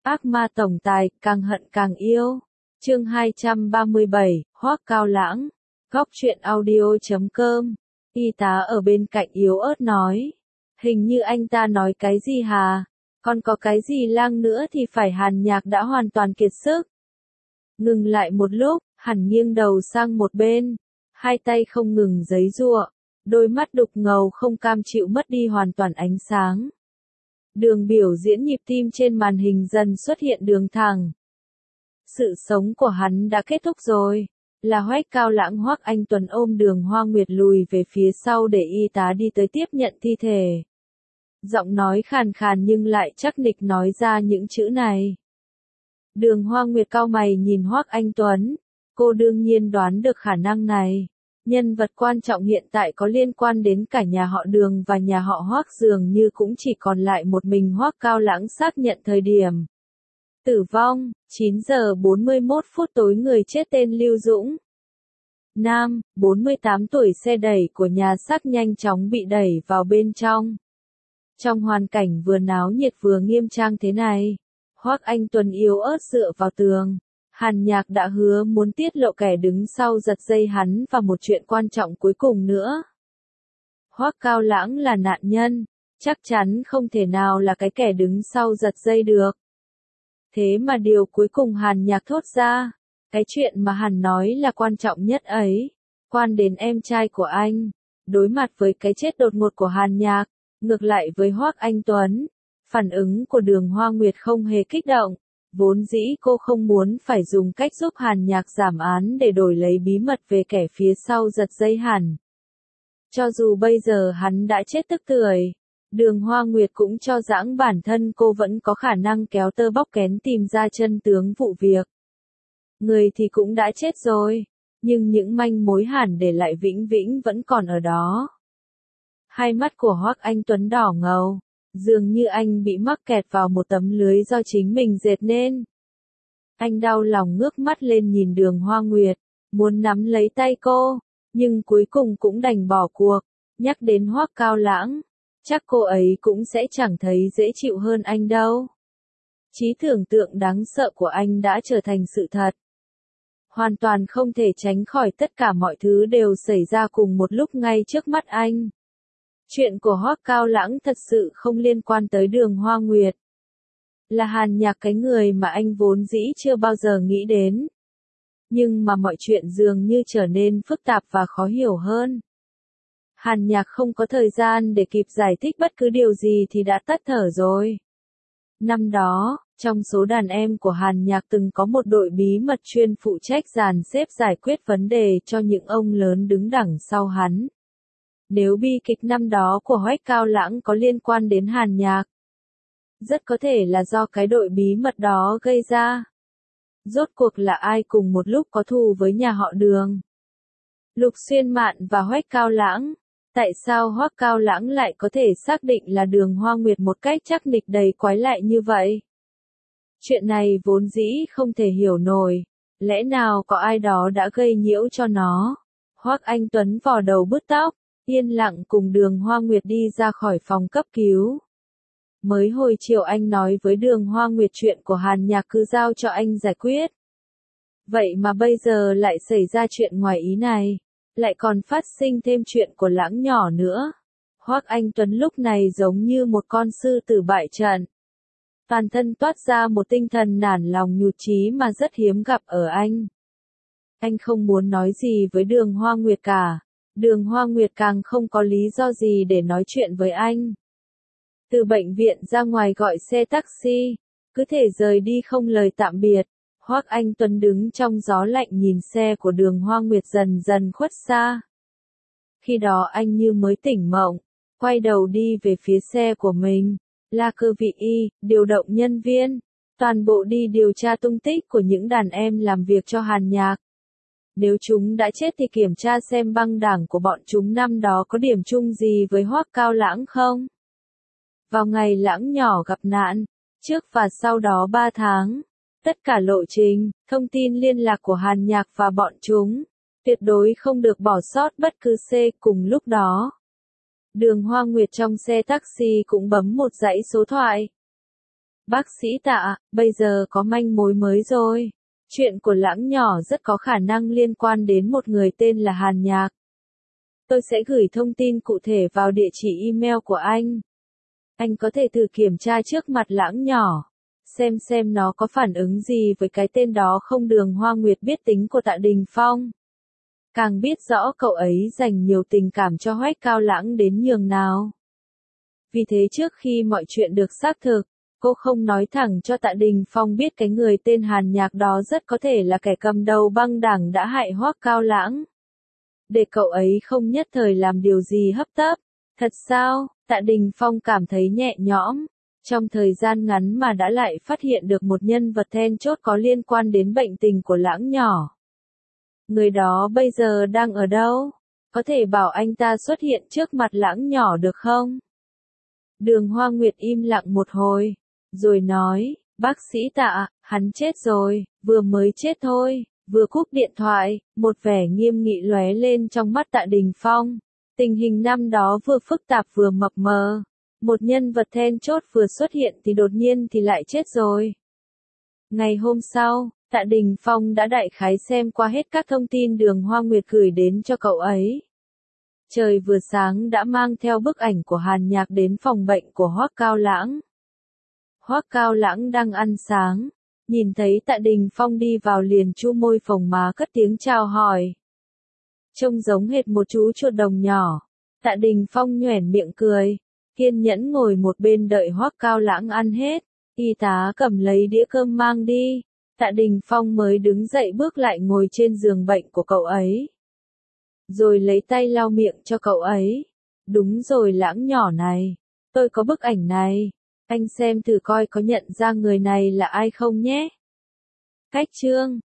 Ác ma tổng tài, càng hận càng yêu. Chương 237, Hoắc Cao Lãng. Góc truyện audio.com. Y tá ở bên cạnh yếu ớt nói. Hình như anh ta nói cái gì hà? Còn có cái gì lang nữa thì phải Hàn Nhạc đã hoàn toàn kiệt sức. Ngừng lại một lúc, hắn nghiêng đầu sang một bên. Hai tay không ngừng giãy giụa. Đôi mắt đục ngầu không cam chịu mất đi hoàn toàn ánh sáng. Đường biểu diễn nhịp tim trên màn hình dần xuất hiện đường thẳng. Sự sống của hắn đã kết thúc rồi. Là Hoắc Cao Lãng. Hoắc Anh Tuấn ôm Đường Hoa Nguyệt lùi về phía sau để y tá đi tới tiếp nhận thi thể. Giọng nói khàn khàn nhưng lại chắc nịch nói ra những chữ này. Đường Hoa Nguyệt cau mày nhìn Hoắc Anh Tuấn. Cô đương nhiên đoán được khả năng này. Nhân vật quan trọng hiện tại có liên quan đến cả nhà họ Đường và nhà họ Hoắc, dường như cũng chỉ còn lại một mình Hoắc Cao Lãng xác nhận thời điểm tử vong, 9 giờ 41 phút tối. Người chết tên Lưu Dũng. Nam, 48 tuổi, xe đẩy của nhà xác nhanh chóng bị đẩy vào bên trong. Trong hoàn cảnh vừa náo nhiệt vừa nghiêm trang thế này, Hoắc Anh Tuấn yếu ớt dựa vào tường. Hàn Nhạc đã hứa muốn tiết lộ kẻ đứng sau giật dây hắn và một chuyện quan trọng cuối cùng nữa. Hoắc Cao Lãng là nạn nhân, chắc chắn không thể nào là cái kẻ đứng sau giật dây được. Thế mà điều cuối cùng Hàn Nhạc thốt ra, cái chuyện mà hắn nói là quan trọng nhất ấy, quan đến em trai của anh. Đối mặt với cái chết đột ngột của Hàn Nhạc, ngược lại với Hoắc Anh Tuấn, phản ứng của Đường Hoa Nguyệt không hề kích động. Vốn dĩ cô không muốn phải dùng cách giúp Hàn Nhạc giảm án để đổi lấy bí mật về kẻ phía sau giật dây hẳn. Cho dù bây giờ hắn đã chết tức tưởi, Đường Hoa Nguyệt cũng cho rằng bản thân cô vẫn có khả năng kéo tơ bóc kén tìm ra chân tướng vụ việc. Người thì cũng đã chết rồi, nhưng những manh mối hẳn để lại vĩnh viễn vẫn còn ở đó. Hai mắt của Hoắc Anh Tuấn đỏ ngầu. Dường như anh bị mắc kẹt vào một tấm lưới do chính mình dệt nên. Anh đau lòng ngước mắt lên nhìn Đường Hoa Nguyệt, muốn nắm lấy tay cô, nhưng cuối cùng cũng đành bỏ cuộc. Nhắc đến Hoắc Cao Lãng, chắc cô ấy cũng sẽ chẳng thấy dễ chịu hơn anh đâu. Trí tưởng tượng đáng sợ của anh đã trở thành sự thật. Hoàn toàn không thể tránh khỏi, tất cả mọi thứ đều xảy ra cùng một lúc ngay trước mắt anh. Chuyện của Hoắc Cao Lãng thật sự không liên quan tới Đường Hoa Nguyệt. Là Hàn Nhạc, cái người mà anh vốn dĩ chưa bao giờ nghĩ đến. Nhưng mà mọi chuyện dường như trở nên phức tạp và khó hiểu hơn. Hàn Nhạc không có thời gian để kịp giải thích bất cứ điều gì thì đã tắt thở rồi. Năm đó, trong số đàn em của Hàn Nhạc từng có một đội bí mật chuyên phụ trách dàn xếp giải quyết vấn đề cho những ông lớn đứng đằng sau hắn. Nếu bi kịch năm đó của Hoắc Cao Lãng có liên quan đến Hàn Nhạc, rất có thể là do cái đội bí mật đó gây ra. Rốt cuộc là ai cùng một lúc có thù với nhà họ Đường? Lục Xuyên Mạn và Hoắc Cao Lãng. Tại sao Hoắc Cao Lãng lại có thể xác định là Đường Hoa Nguyệt một cách chắc nịch đầy quái lạ như vậy? Chuyện này vốn dĩ không thể hiểu nổi. Lẽ nào có ai đó đã gây nhiễu cho nó? Hoắc Anh Tuấn vò đầu bứt tóc, yên lặng cùng Đường Hoa Nguyệt đi ra khỏi phòng cấp cứu. Mới hồi chiều anh nói với Đường Hoa Nguyệt chuyện của Hàn Nhạc cứ giao cho anh giải quyết. Vậy mà bây giờ lại xảy ra chuyện ngoài ý này, lại còn phát sinh thêm chuyện của Lãng nhỏ nữa. Hoắc Anh Tuấn lúc này giống như một con sư tử bại trận. Toàn thân toát ra một tinh thần nản lòng nhụt chí mà rất hiếm gặp ở anh. Anh không muốn nói gì với Đường Hoa Nguyệt cả. Đường Hoa Nguyệt càng không có lý do gì để nói chuyện với anh. Từ bệnh viện ra ngoài gọi xe taxi, cứ thể rời đi không lời tạm biệt. Hoắc Anh Tuấn đứng trong gió lạnh nhìn xe của Đường Hoa Nguyệt dần dần khuất xa. Khi đó anh như mới tỉnh mộng, quay đầu đi về phía xe của mình. La Cơ Vị Y, điều động nhân viên, toàn bộ đi điều tra tung tích của những đàn em làm việc cho Hàn Nhạc. Nếu chúng đã chết thì kiểm tra xem băng đảng của bọn chúng năm đó có điểm chung gì với Hoắc Cao Lãng không? Vào ngày Lãng nhỏ gặp nạn, trước và sau đó 3 tháng, tất cả lộ trình, thông tin liên lạc của Hàn Nhạc và bọn chúng, tuyệt đối không được bỏ sót bất cứ cùng lúc đó. Đường Hoa Nguyệt trong xe taxi cũng bấm một dãy số thoại. Bác sĩ Tạ, bây giờ có manh mối mới rồi. Chuyện của Lãng nhỏ rất có khả năng liên quan đến một người tên là Hàn Nhạc. Tôi sẽ gửi thông tin cụ thể vào địa chỉ email của anh. Anh có thể thử kiểm tra trước mặt Lãng nhỏ. Xem nó có phản ứng gì với cái tên đó không. Đường Hoa Nguyệt biết tính của Tạ Đình Phong. Càng biết rõ cậu ấy dành nhiều tình cảm cho Hoách Cao Lãng đến nhường nào. Vì thế trước khi mọi chuyện được xác thực, cô không nói thẳng cho Tạ Đình Phong biết cái người tên Hàn Nhạc đó rất có thể là kẻ cầm đầu băng đảng đã hại Hoắc Cao Lãng. Để cậu ấy không nhất thời làm điều gì hấp tấp. Thật sao? Tạ Đình Phong cảm thấy nhẹ nhõm. Trong thời gian ngắn mà đã lại phát hiện được một nhân vật then chốt có liên quan đến bệnh tình của Lãng nhỏ. Người đó bây giờ đang ở đâu? Có thể bảo anh ta xuất hiện trước mặt Lãng nhỏ được không? Đường Hoa Nguyệt im lặng một hồi, rồi nói, bác sĩ Tạ, hắn chết rồi, vừa mới chết thôi. Vừa cúp điện thoại, một vẻ nghiêm nghị lóe lên trong mắt Tạ Đình Phong. Tình hình năm đó vừa phức tạp vừa mập mờ. Một nhân vật then chốt vừa xuất hiện thì đột nhiên thì lại chết rồi. Ngày hôm sau, Tạ Đình Phong đã đại khái xem qua hết các thông tin Đường Hoa Nguyệt gửi đến cho cậu ấy. Trời vừa sáng đã mang theo bức ảnh của Hàn Nhạc đến phòng bệnh của Hoắc Cao Lãng. Hoắc Cao Lãng đang ăn sáng, nhìn thấy Tạ Đình Phong đi vào liền chu môi phồng má cất tiếng chào hỏi. Trông giống hệt một chú chuột đồng nhỏ. Tạ Đình Phong nhoẻn miệng cười, kiên nhẫn ngồi một bên đợi Hoắc Cao Lãng ăn hết. Y tá cầm lấy đĩa cơm mang đi. Tạ Đình Phong mới đứng dậy bước lại ngồi trên giường bệnh của cậu ấy. Rồi lấy tay lau miệng cho cậu ấy. Đúng rồi Lãng nhỏ này. Tôi có bức ảnh này. Anh xem thử coi có nhận ra người này là ai không nhé. Cách chương